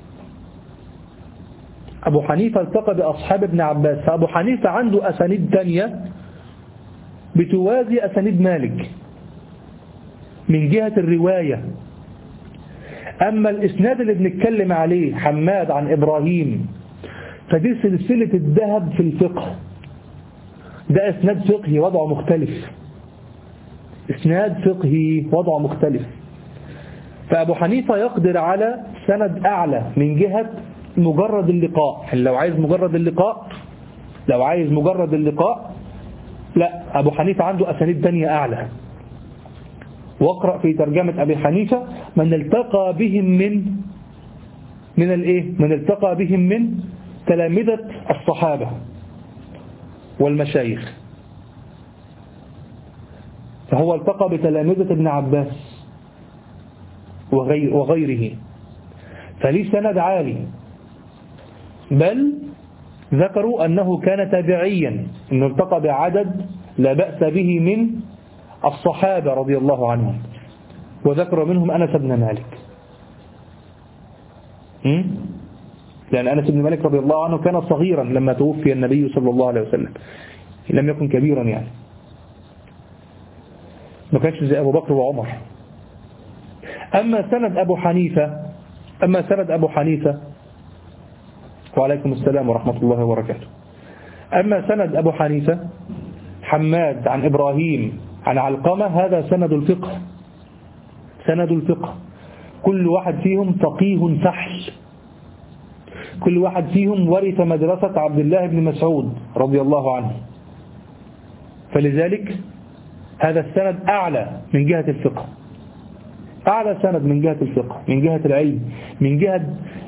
أبو حنيفة التقى بأصحاب ابن عباس، فأبو حنيفة عنده أسانيد تانية بتوازي أسانيد مالك من جهة الرواية. أما الإسناد اللي بنتكلم عليه حماد عن إبراهيم فدي سلسلة الذهب في الفقه، ده إسناد فقهي وضعه مختلف، إسناد فقهي وضعه مختلف. فأبو حنيفة يقدر على سند أعلى من جهة مجرد اللقاء. لو عايز مجرد اللقاء لو عايز مجرد اللقاء لا، أبو حنيفة عنده أسانيد تانية أعلى. واقرأ في ترجمة أبي حنيفة من التقى بهم من من الإيه؟ من التقى بهم من تلامذة الصحابة والمشايخ، فهو التقى بتلامذة ابن عباس وغير وغيره، فليه سند عالي. بل ذكروا أنه كان تابعيا، أنه التقى بعدد لا بأس به من الصحابة رضي الله عنهم، وذكر منهم أنس بن مالك، لأن أنس بن مالك رضي الله عنه كان صغيرا لما توفي النبي صلى الله عليه وسلم، لم يكن كبيرا، يعني ما كانش زي أبو بكر وعمر. أما سند أبو حنيفة أما سند أبو حنيفة وعليكم السلام ورحمة الله وبركاته. أما سند أبو حنيفة حماد عن إبراهيم عن علقمة، هذا سند الفقه، سند الفقه. كل واحد فيهم فقيه فحل، كل واحد فيهم ورث مدرسة عبد الله بن مسعود رضي الله عنه، فلذلك هذا السند أعلى من جهة الفقه، أعلى سند من جهة الفقه، من جهة العلم، من جهة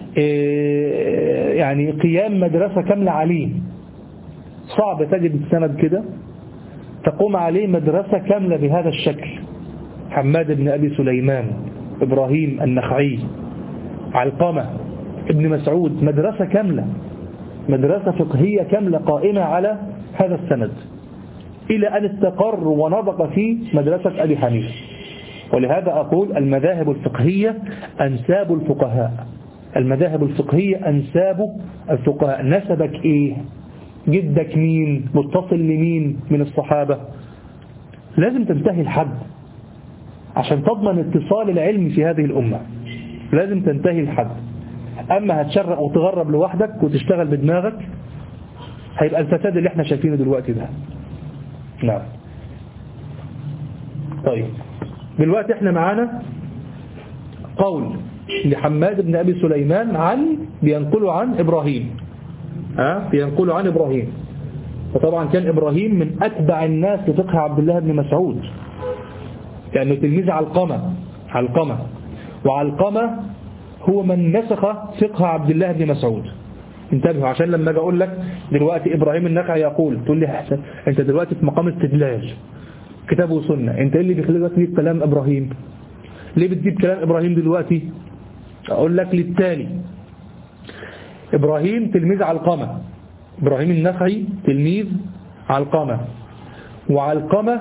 يعني قيام مدرسة كاملة عليه. صعب تجد السند كده تقوم عليه مدرسة كاملة بهذا الشكل. حماد بن أبي سليمان، إبراهيم النخعي، علقمة، ابن مسعود، مدرسة كاملة، مدرسة فقهية كاملة قائمة على هذا السند. إلى أن استقر ونضج في مدرسة أبي حنيفة. ولهذا أقول المذاهب الفقهية أنساب الفقهاء، المذاهب الفقهية أنساب الفقهاء. نسبك إيه؟ جدك مين؟ متصل لمين من الصحابة؟ لازم تنتهي الحد عشان تضمن اتصال العلم في هذه الأمة، لازم تنتهي الحد. أما هتشرق وتغرب لوحدك وتشتغل بدماغك هيبقى الفساد اللي احنا شايفينه دلوقتي ده. نعم. طيب دلوقتي احنا معانا قول لحماد بن أبي سليمان عن بينقلوا عن إبراهيم، ها بينقلوا عن إبراهيم. وطبعا كان إبراهيم من أتبع الناس لفقه عبد الله بن مسعود، لأنه تلميذ علقمة علقمة وعلقمة هو من نسخ فقه عبد الله بن مسعود. انتبهوا عشان لما اجي اقول لك دلوقتي إبراهيم النخعي يقول، تقول لي حسن انت دلوقتي في مقام استدلال كتاب وسنة، انت ايه اللي بيخليك تجيب كلام إبراهيم؟ ليه بتجيب كلام إبراهيم دلوقتي؟ اقول لك للتالي. إبراهيم تلميذ علقمة، إبراهيم النخعي تلميذ علقمة، وعلقمة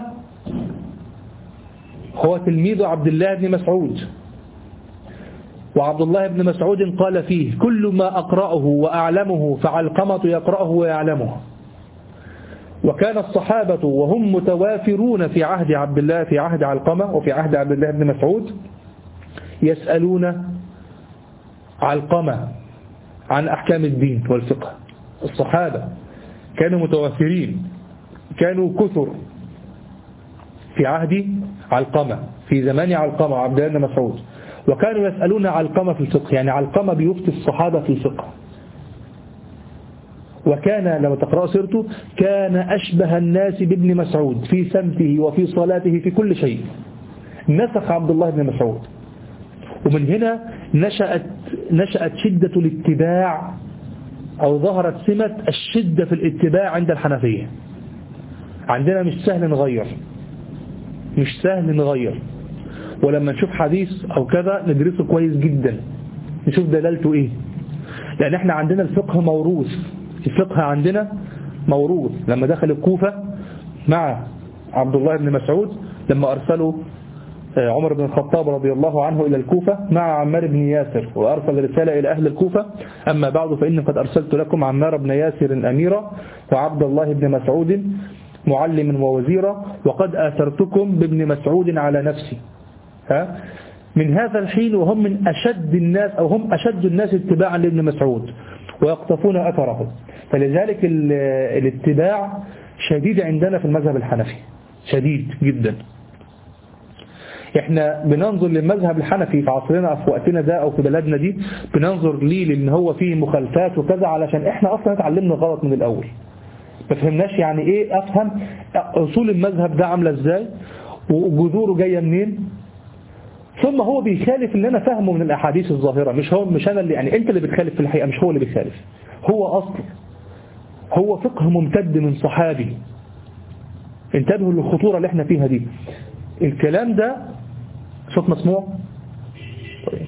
هو تلميذ عبد الله بن مسعود، وعبد الله بن مسعود قال فيه كل ما أقرأه وأعلمه فعلقمة يقرأه ويعلمه. وكان الصحابة وهم متوافرون في عهد عبد الله في عهد علقمة وفي عهد عبد الله بن مسعود يسألون علقمة عن أحكام الدين والفقه. الصحابة كانوا متوافرين، كانوا كثر في عهد علقمة في زمان علقمة وعبد الله بن مسعود، وكانوا يسألون علقمة في الفقه، يعني علقمة بيفتي الصحابة في الفقه. وكان لما تقرأ سيرته كان أشبه الناس بابن مسعود في سمته وفي صلاته في كل شيء، نسخ عبد الله بن مسعود. ومن هنا نشأت نشأت شدة الاتباع، أو ظهرت سمة الشدة في الاتباع عند الحنفية. عندنا مش سهل نغير، مش سهل نغير، ولما نشوف حديث أو كذا ندرسه كويس جدا نشوف دلالته إيه، لأن احنا عندنا الفقه موروث، الفقه عندنا موروث. لما دخل الكوفة مع عبد الله بن مسعود، لما أرسلوا عمر بن الخطاب رضي الله عنه إلى الكوفة مع عمار بن ياسر، وأرسل رسالة إلى أهل الكوفة: أما بعد فإني قد أرسلت لكم عمار بن ياسر أميرا وعبد الله بن مسعود معلم ووزيرا، وقد آثرتكم بابن مسعود على نفسي. ها؟ من هذا الحين وهم من أشد الناس، أو هم أشد الناس اتباعا لابن مسعود ويقتفون أثره. فلذلك الاتباع شديد عندنا في المذهب الحنفي، شديد جدا. احنا بننظر للمذهب الحنفي في عصرنا في وقتنا ده او في بلدنا دي، بننظر ليه لان هو فيه مخالفات وكذا، علشان احنا اصلا اتعلمنا غلط من الاول، ما فهمناش يعني ايه افهم اصول المذهب ده عامله ازاي وجذوره جايه منين. ثم هو بيخالف اللي انا فاهمه من الاحاديث الظاهره، مش هو مش انا اللي يعني انت اللي بتخالف في الحقيقه، مش هو اللي بيخالف، هو اصل هو فقه ممتد من صحابي. انتبهوا للخطوره اللي احنا فيها دي. الكلام ده صوت مسموع؟ طيب.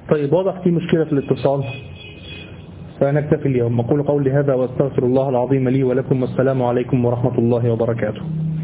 طيب واضح في مشكلة في الاتصال، فنكتفي اليوم. أقول قولي هذا واستغفر الله العظيم لي ولكم، والسلام عليكم ورحمة الله وبركاته.